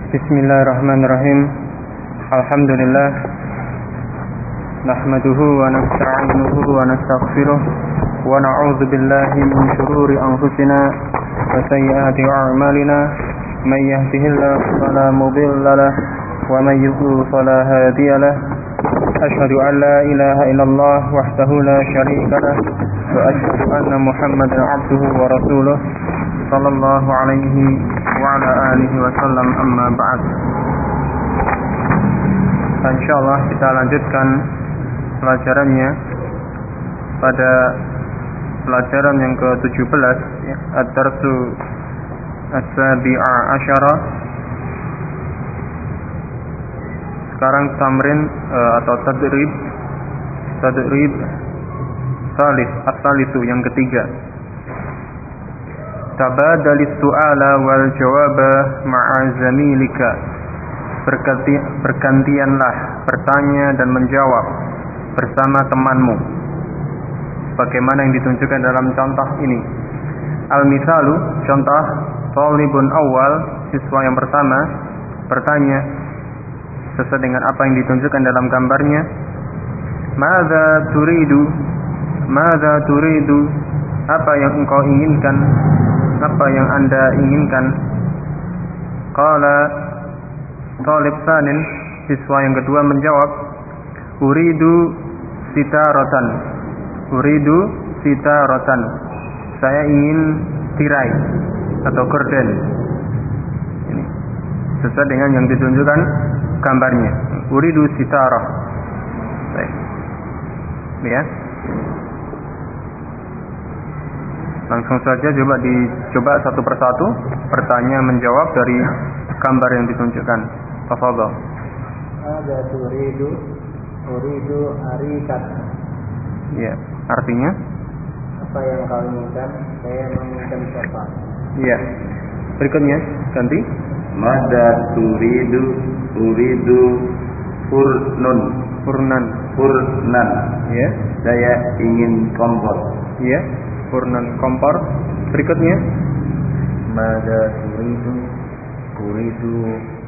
Bismillahirrahmanirrahim. Alhamdulillah. Nahmaduhu wa nasta'inuhu wa nastaghfiruh wa na'udzu billahi min shururi anfusina wa sayyiati a'malina. May yahdihillahu fala mudilla lahu wa may yudlil fala hadiya lahu. Asyhadu an la ilaha illallah wahdahu la syarika lahu wa asyhadu anna Muhammadan 'abduhu wa rasuluh sallallahu alaihi wa ala alihi wa sallam, amma ba'd. Insyaallah kita lanjutkan pelajarannya pada pelajaran yang ke-17, ad-darsu as-sabi'a asyara. Sekarang tamrin atau tadrib salis, as-salisu yang ketiga. Tabadalis su'ala wal jawaba ma'a zamilika. Bergantianlah bertanya dan menjawab bersama temanmu, bagaimana yang ditunjukkan dalam contoh ini. Al-misalu, contoh, talibun awal, siswa yang pertama bertanya sesuai dengan apa yang ditunjukkan dalam gambarnya. Madza turidu, apa yang engkau inginkan, apa yang Anda inginkan. Qala talib tsanin, siswa yang kedua menjawab, uridu sitaratan, saya ingin tirai atau gorden. Ini sesuai dengan yang ditunjukkan gambarnya. Uridu sitarah. Baik. Ya. Langsung saja dicoba satu persatu bertanya menjawab dari gambar yang ditunjukkan. Tafadhal. Ada uridu arikat. Ya, artinya apa yang kau inginkan? Saya menginginkan siapa? Ya. Berikutnya ganti. Mada uridu furnan. Ya. Saya ingin kompor. Ya. Furnan, kompor. Berikutnya. Mada uridu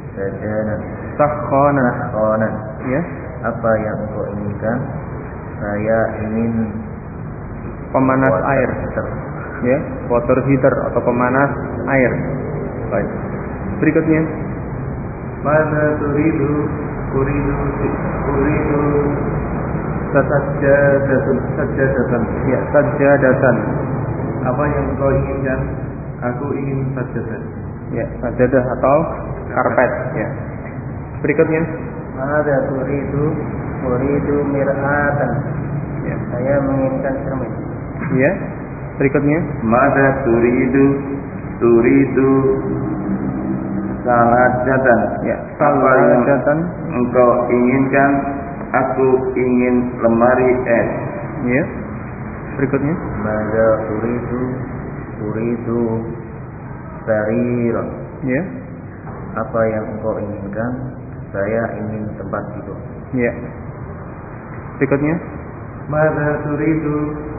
sakhanan. Ya. Apa yang engkau inginkan? Saya ingin pemanas air. Ya, water heater atau pemanas air. Baik. Berikutnya. Mada uridu sajadatan. Ya, sajadatan. Apa yang engkau inginkan? Aku ingin sajadah. Ya, sajadah atau karpet. Ya. Berikutnya. Mada uridu mir'atan. Ya. Saya menginginkan cermin. Ya. Berikutnya. Mada turidu salajatan. Ya, apa yang salajatan engkau inginkan? Aku ingin lemari es. Ya. Berikutnya. Mada uridu sariran. Ya. Apa yang engkau inginkan? Saya ingin tempat tidur. Ya. Berikutnya. Mada turidu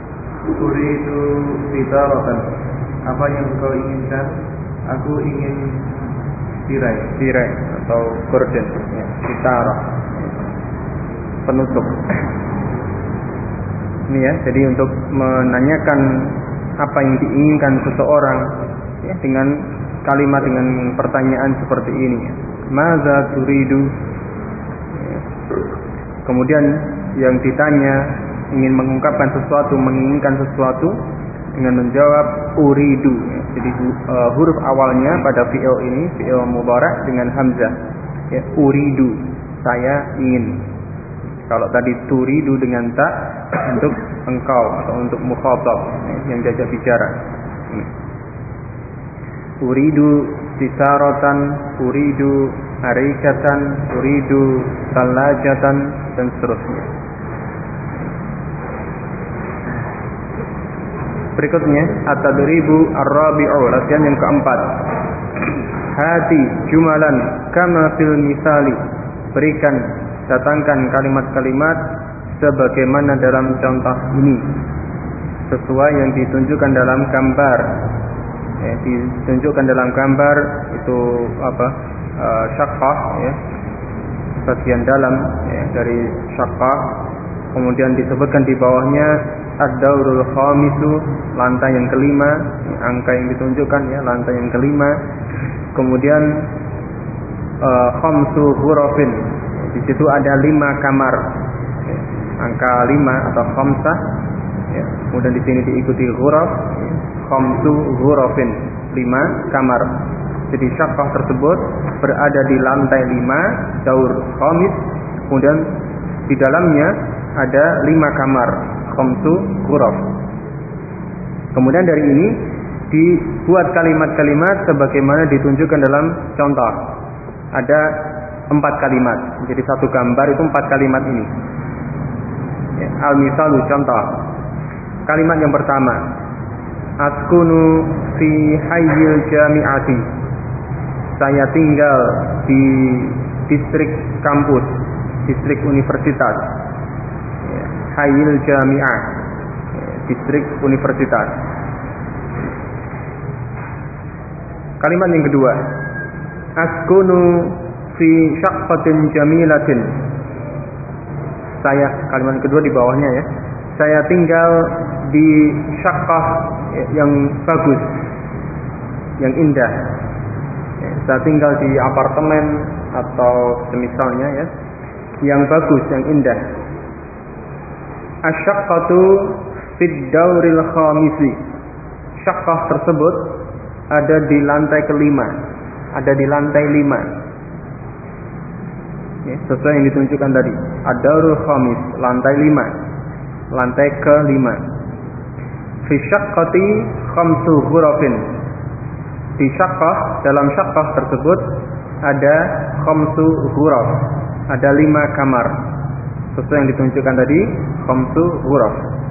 sitaratan. Apa yang engkau inginkan? Aku ingin tirai atau gorden. Ya. Sitarah, penutup. Ini ya, jadi untuk menanyakan apa yang diinginkan seseorang ya, dengan kalimat, dengan pertanyaan seperti ini. Madza turidu. Ya. Kemudian yang ditanya ingin mengungkapkan sesuatu, menginginkan sesuatu dengan menjawab uridu. Ya. Jadi huruf awalnya pada fi'il ini, fi'il mudhari' dengan hamzah. Ya, uridu, saya ingin. Kalau tadi turidu dengan ta untuk engkau atau untuk mukhatab yang diajak bicara. Uridu sitaratan, uridu arikatan, uridu salajatan, dan seterusnya. Berikutnya at-tadribu ar-rabi'u, latihan yang keempat. Hati jumalan kama fil misali. Berikan, datangkan kalimat-kalimat sebagaimana dalam contoh ini, sesuai yang ditunjukkan dalam gambar. Ditunjukkan dalam gambar itu apa? syaqqah ya, bagian dalam ya, dari syaqqah. Kemudian disebutkan di bawahnya ad-daurul khamisu, lantai yang kelima, angka yang ditunjukkan ya, lantai yang kelima. Kemudian khamsu ghurafin, di situ ada 5 kamar ya, angka 5 atau khamsah ya. Kemudian di sini diikuti ghuraf ya, khamsu ghurafin, 5 kamar. Jadi syaqqah tersebut berada di lantai 5 daur khamis. Kemudian di dalamnya ada 5 kamar, khamsu ghuraf. Kemudian dari ini dibuat kalimat-kalimat sebagaimana ditunjukkan dalam contoh. Ada 4 kalimat. Jadi satu gambar itu 4 kalimat ini. Ya, al-misalu, contoh. Kalimat yang pertama, askunu fi hayyil jami'ati. Saya tinggal di distrik kampus, distrik universitas. Ya, hayyil jami'ah, ya, distrik universitas. Kalimat yang kedua, askunu fi syaqqatin jamilatin. Saya, kalimat kedua di bawahnya ya. Saya tinggal di syaqqah yang bagus, yang indah. Ya, saya tinggal di apartemen atau semisalnya ya, yang bagus, yang indah. Asyaqqatu fid dauril khamisi. Syaqqah tersebut ada di lantai kelima, ada di lantai 5 ya, sesuai yang ditunjukkan tadi. Ad-daurul khamis, lantai 5, lantai ke-5. Fi syaqqati khamsu ghurafin. Di syaqqah, dalam syaqqah tersebut ada khamsu ghuraf, ada 5 kamar, sesuai yang ditunjukkan tadi, khamsu ghuraf.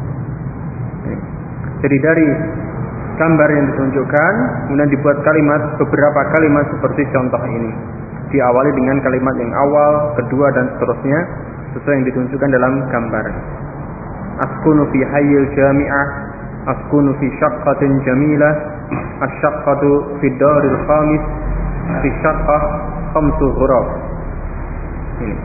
Jadi dari gambar yang ditunjukkan, kemudian dibuat kalimat, beberapa kalimat seperti contoh ini. Diawali dengan kalimat yang awal, kedua, dan seterusnya, sesuai yang ditunjukkan dalam gambar. Askunu fi hayyil jami'ah, askunu fi syaqqatin jamilah, asyaqqatu fi daril khamis, fi syaqqah khamsu ghuraf. Ini.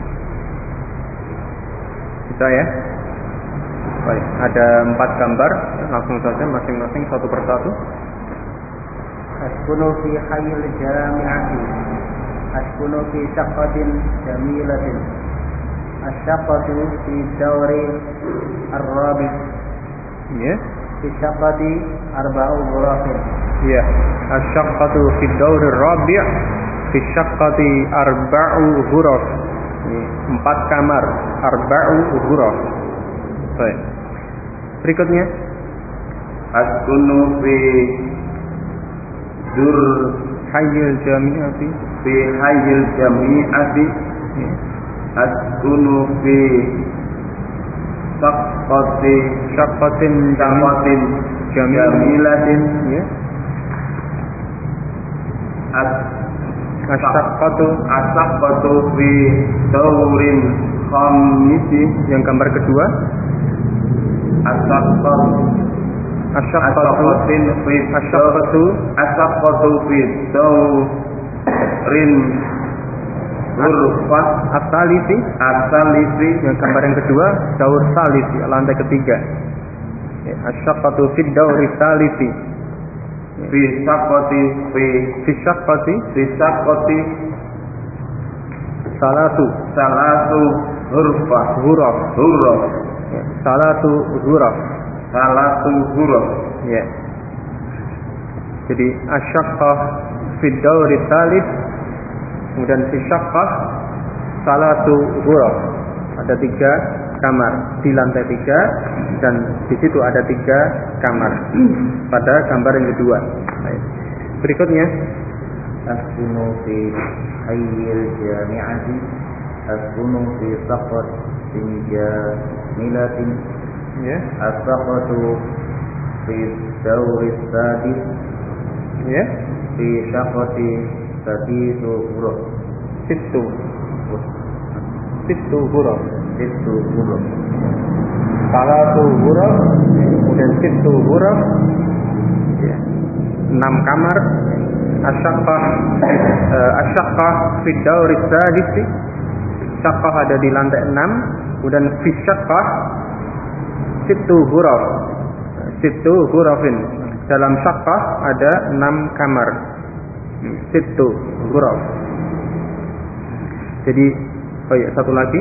Bisa ya? Baik, ada 4 gambar, langsung saja masing-masing satu persatu. Askunu fi hayyil jami'ati, askunu fi syaqqatin jamilatin, asyaqqatu fi dawri ar-rabi, Ya. fi syaqqati arba'u ghurafin. Ya, asyaqqatu fi dawri ar-rabi', fi syaqqati arba'u ghuraf. 4 kamar, arba'u ghuraf. Baik. Berikutnya, askunu fi dur hayyil jami'ati, fi hayyil jami'ati, ya. askunu fi Syaqqatin jamilatin, ya. Asyaqqatu fi daurin khamisi. Yang gambar kedua, asyaqqatu fi daurin ghurfah as-salisi. Yang gambar yang kedua, daur salisi, lantai ketiga. Ya, asyaqqatu fi dauri salisi. fi syaqqati salatu ghuraf. Ya, salatu ghuraf. Ya. Jadi asyaqqah fi dauri salis, kemudian fi syaqqah salatu ghuraf. Ada 3 kamar di lantai 3, dan di situ ada 3 kamar pada gambar yang kedua. Baik. Berikutnya, Askunu fi hayyil jami'ati, askunu fi syaqqatin jamilatin, ya, asyaqqatu fi dawri sadis, ya, fi syaqqati sadisu ghuraf. situ ghuraf. Salatu ghuraf, kemudian situ ghuraf. Ya. 6 kamar, Asyaqqah fi dauri sadis. Syaqqah ada di lantai 6, kemudian fi syaqqah sittu ghurafin. Dalam syaqqah ada 6 kamar. Sittu ghuraf. Jadi satu lagi.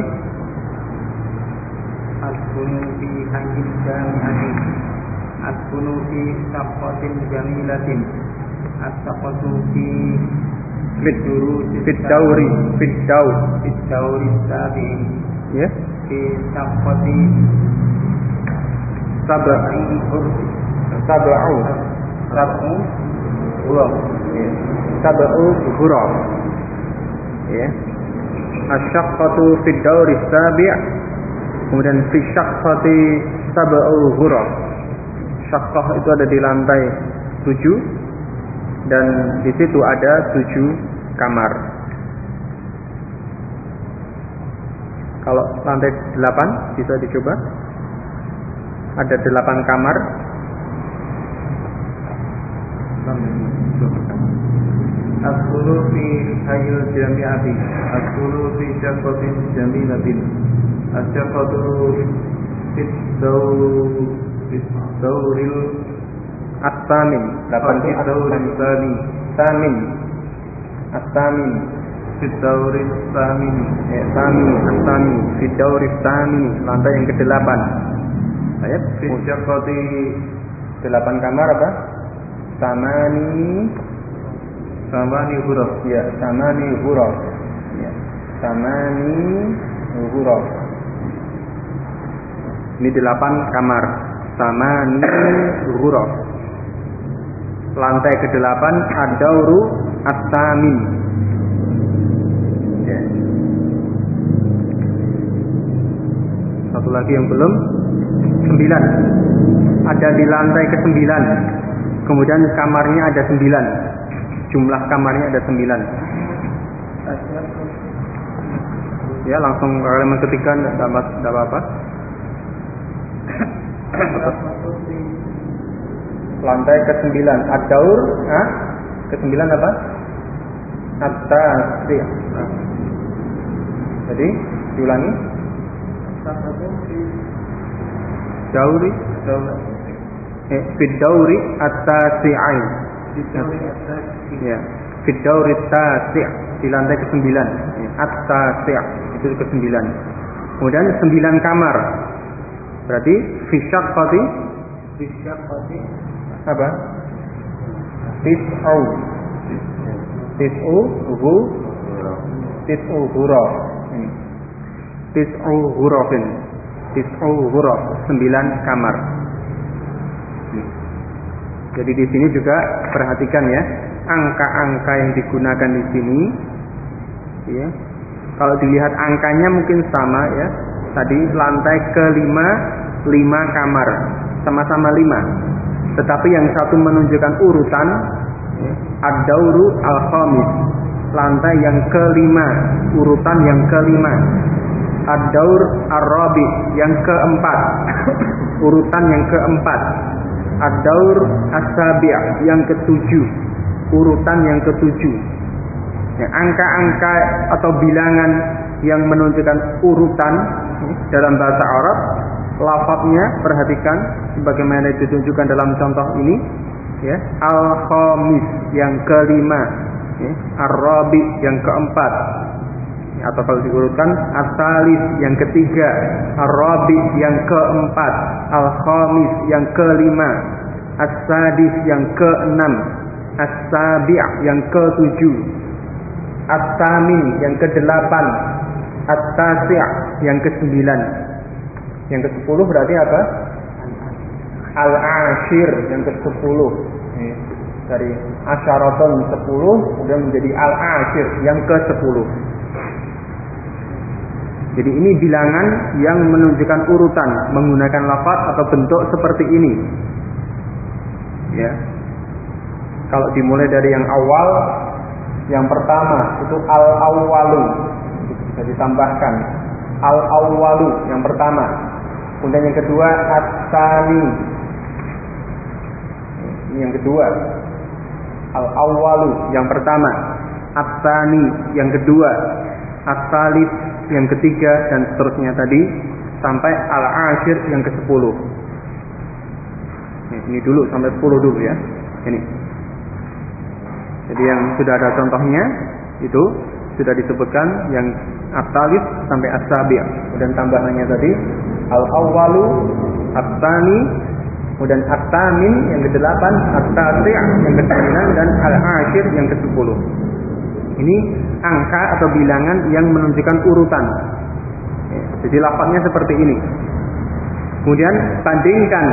Askunu fi hayyin jami'atin. Askunu fi shaqqatin jamilatin. As-shaqqatu fi Fid-dauri sabi'i. Ya. Fi shaqqati sab'u ghuraf. Ya. Asy-syaqqatu fid-dauri sabi', kemudian fi syaqqati sab'u ghuraf. Syaqqah itu ada di lantai 7 dan di situ ada 7 kamar. Kalau lantai 8 bisa dicoba. Ada 8 kamar. Askunu fi hayyil jami'ati. Askunu fi syaqqatin jamilatin. Asyaqqatu fi dauril At-tamin. 8 itu At-tamin. At-tamin. Fi dauril tamin. At-tamin. Fi dauris tamin. Lantai yang ke-8. Ayat. Fi syaqqati 8 kamar apa? Samani ghuraf. Ya, samani ghuraf. Ya. Samani ghuraf. Ini 8 kamar. Samani ghuraf. Lantai ke-8 ad-dauru at-tamin. Ya. Satu lagi yang belum. 9. Ada di lantai ke-9. Kemudian kamarnya ada 9. Jumlah kamarnya ada 9. Ya, langsung halaman ketiga enggak apa-apa. Lantai ke-9 ad-daur, ke-9 apa? At-tasi'. Jadi diulangi. Dauri Fid-dauri at-tasi'ain. Ya, Fid-dauri at-tasi', di lantai ke-9. At-tasi' itu ke-9. Kemudian 9 kamar. Berarti fi syaqqati apa? Tis'u ghuraf. Tis'u ghurafin. Tis'u ghuraf, 9 kamar. Jadi di sini juga perhatikan ya, angka-angka yang digunakan di sini, ya. Kalau dilihat angkanya mungkin sama ya. Tadi lantai ke-5 5 kamar, sama-sama 5. Tetapi yang satu menunjukkan urutan, ya, ad-dauru al-khamis, lantai yang ke-5, urutan yang ke-5. Ad-daur ar-rabi, yang ke-4, urutan yang ke-4. Ad-daur as-sabi', yang ke-7, urutan yang ke-7. Ya, angka-angka atau bilangan yang menunjukkan urutan dalam bahasa Arab, lafadznya perhatikan sebagaimana ditunjukkan dalam contoh ini, ya. Al-khamis, yang ke-5, ya. Ar-rabi, yang ke-4, atau kalau diurutkan as-salis, yang ke-3, ar-rabi, yang ke-4, al-khamis, yang ke-5, as-sadis, yang ke-6, as-sabi', yang ke-7, at-tamin, yang ke-8, at-tasi', yang ke-9. Yang ke-10 berarti apa? Al-ashir, yang ke-10. Dari asyaratun 10 kemudian menjadi al-ashir, yang ke-10. Jadi ini bilangan yang menunjukkan urutan menggunakan lafaz atau bentuk seperti ini. Ya. Kalau dimulai dari yang awal, yang pertama itu al-awwalu, bisa ditambahkan al-awwalu, yang pertama. Kemudian yang kedua at-tsani. Ini yang kedua. Al-awwalu yang pertama, at-tsani yang kedua, at-tsalits yang ketiga, dan seterusnya tadi sampai al-ashir yang ke-10. Ini dulu sampai 10 dulu ya. Ini. Jadi yang sudah ada contohnya itu sudah disebutkan yang at-tsalits sampai as-sabi'. Kemudian tambahannya tadi al-awwalu, at-tsani, kemudian at-tamin yang ke-8, at-tasi' yang ke-9, dan al-ashir yang ke-10. Ini angka atau bilangan yang menunjukkan urutan. Jadi lafaznya seperti ini. Kemudian bandingkan,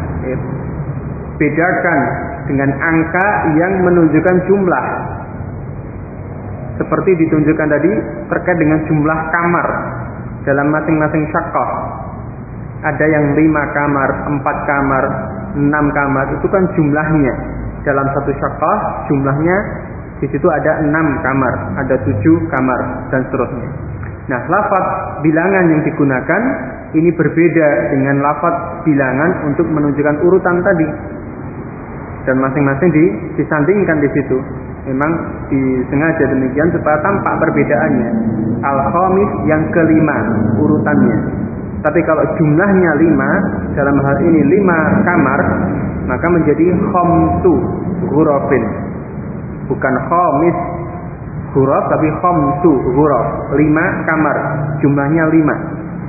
bedakan dengan angka yang menunjukkan jumlah. Seperti ditunjukkan tadi terkait dengan jumlah kamar dalam masing-masing syaqqah. Ada yang 5 kamar, 4 kamar, 6 kamar, itu kan jumlahnya. Dalam satu syaqqah jumlahnya di situ ada 6 kamar, ada 7 kamar, dan seterusnya. Nah, lafaz bilangan yang digunakan ini berbeda dengan lafaz bilangan untuk menunjukkan urutan tadi. Dan masing-masing disandingkan di situ. Memang disengaja demikian supaya tampak perbedaannya. Al-khamis yang kelima urutannya. Tapi kalau jumlahnya 5, dalam hal ini 5 kamar, maka menjadi khamsu ghurafin. Bukan khamis ghuraf, tapi khamsu ghuraf. 5 kamar, jumlahnya 5.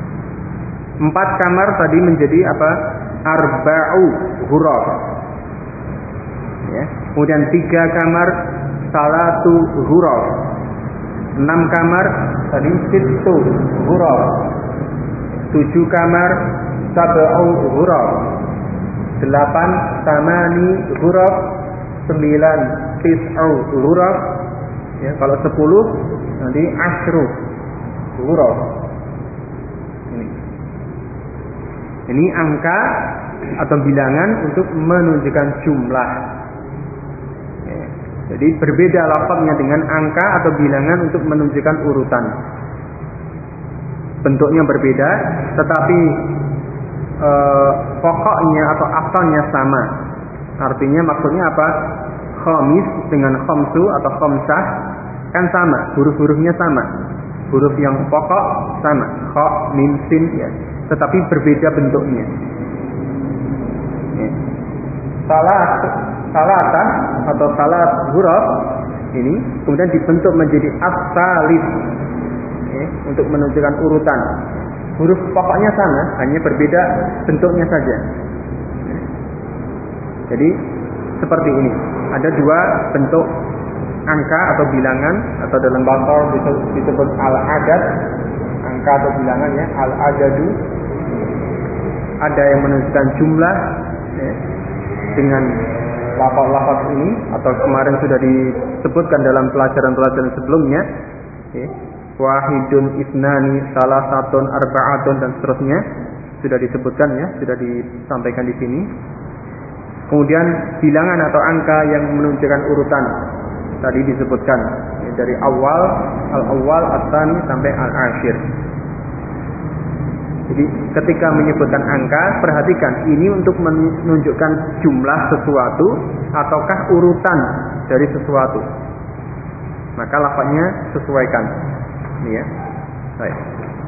4 kamar tadi menjadi apa? Arba'u ghuraf. Ya. Kemudian 3 kamar, salatu ghuraf. 6 kamar tadi sittu ghuraf. 7 kamar, sab'u ghuraf. 8 tamani ghuraf. 9 tis'u ghuraf. Ya, kalau 10 nanti asyru ghuraf. Ini angka atau bilangan untuk menunjukkan jumlah. Ya, jadi berbeda lafaznya dengan angka atau bilangan untuk menunjukkan urutan. Bentuknya berbeda, tetapi pokoknya atau asalnya sama. Artinya maksudnya apa? Khamis dengan khamsu atau khamsah kan sama, huruf-hurufnya sama. Huruf yang pokok sama, kha, mim, sin ya. Tetapi berbeda bentuknya. Ya. Salatah atau salat huruf ini kemudian dibentuk menjadi as-salis. Ya, untuk menunjukkan urutan. Huruf pokoknya sama, hanya berbeda bentuknya saja. Ya. Jadi seperti ini. Ada 2 bentuk angka atau bilangan, atau dalam bahasa disebut al-adad, angka atau bilangan ya, al-adadu. Ada yang menunjukkan jumlah ya, dengan lafaz-lafaz ini, atau kemarin sudah disebutkan dalam pelajaran-pelajaran sebelumnya ya. Wahidun, isnani, salasatun, arba'atun, dan seterusnya sudah disebutkan ya, sudah disampaikan di sini. Kemudian bilangan atau angka yang menunjukkan urutan tadi disebutkan ya, dari awal, al-awwal, at-tsani sampai al-ashir. Jadi ketika menyebutkan angka, perhatikan ini untuk menunjukkan jumlah sesuatu ataukah urutan dari sesuatu. Maka lafaznya sesuaikan. Ini ya. Baik.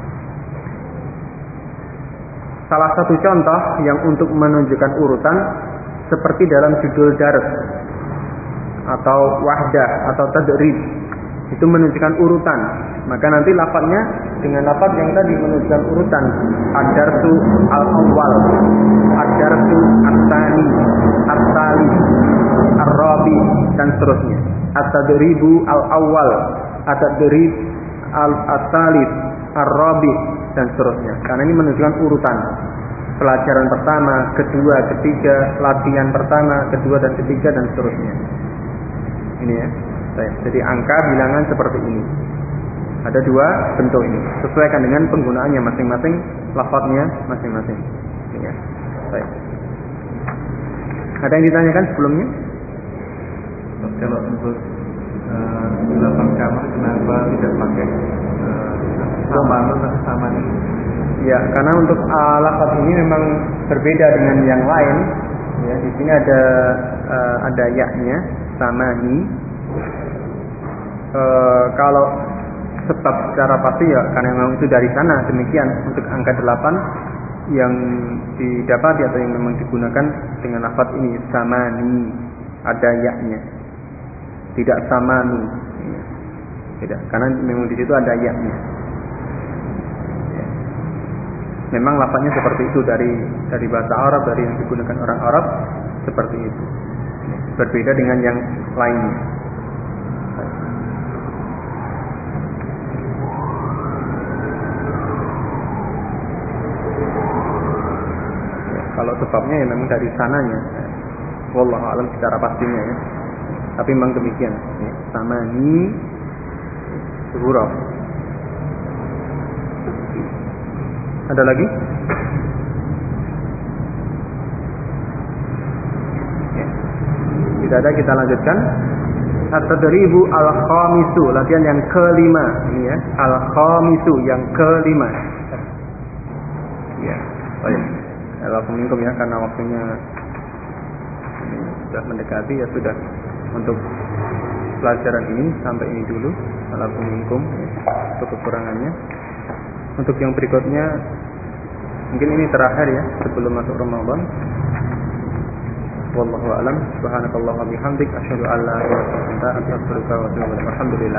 Salah satu contoh yang untuk menunjukkan urutan seperti dalam judul dars atau wahdah atau tadrib, itu menunjukkan urutan. Maka nanti lafaznya dengan lafaz yang tadi menunjukkan urutan. Ad-darsu al-awwal, ad-darsu at-tsani, at-tsalits, ar-rabi, dan seterusnya. At-tadribu al-awwal, at-tadrib al-tsalits, ar-rabi, dan seterusnya. Karena ini menunjukkan urutan. Pelajaran pertama, kedua, ketiga, latihan pertama, kedua, dan ketiga, dan seterusnya. Ini ya. Jadi angka bilangan seperti ini. Ada 2 bentuk ini. Sesuaikan dengan penggunaannya masing-masing, lafaznya masing-masing. Ini ya. Baik. Ada yang ditanyakan sebelumnya? Kalau untuk 8 kamar kenapa tidak pakai sama nih? Ya, karena untuk lafaz ini memang berbeda dengan yang lain. Ya, di sini ada ya-nya. samani. Kalau sebab secara pasti ya karena memang itu dari sana, demikian. Untuk angka 8 yang didapati atau yang memang digunakan dengan lafaz ini samani, ada ya-nya, tidak samanu, tidak, karena memang di situ ada ya-nya. Memang lafaznya seperti itu dari bahasa Arab, dari yang digunakan orang Arab seperti itu, berbeda dengan yang lainnya. Kalau sebabnya ya memang dari sananya, wallahu alam secara pastinya ya. Tapi memang demikian. Ya. Samani huruf. Ada lagi? Ya. Tidak ada, kita lanjutkan. At-tadribu al-khamisu, latihan yang kelima. Ini ya, al-khamisu yang kelima. Ya, baik. Alhamdulillah ya, karena waktunya ini sudah mendekati ya, sudah untuk pelajaran ini sampai ini dulu. Alhamdulillah untuk kekurangannya. Untuk yang berikutnya mungkin ini terakhir ya sebelum masuk Ramadan. Wallahu a'lam. Subhanakallahumma bihamdik asyhadu an la ilaha illa anta astaghfiruka wa atubu ilaik. Alhamdulillah.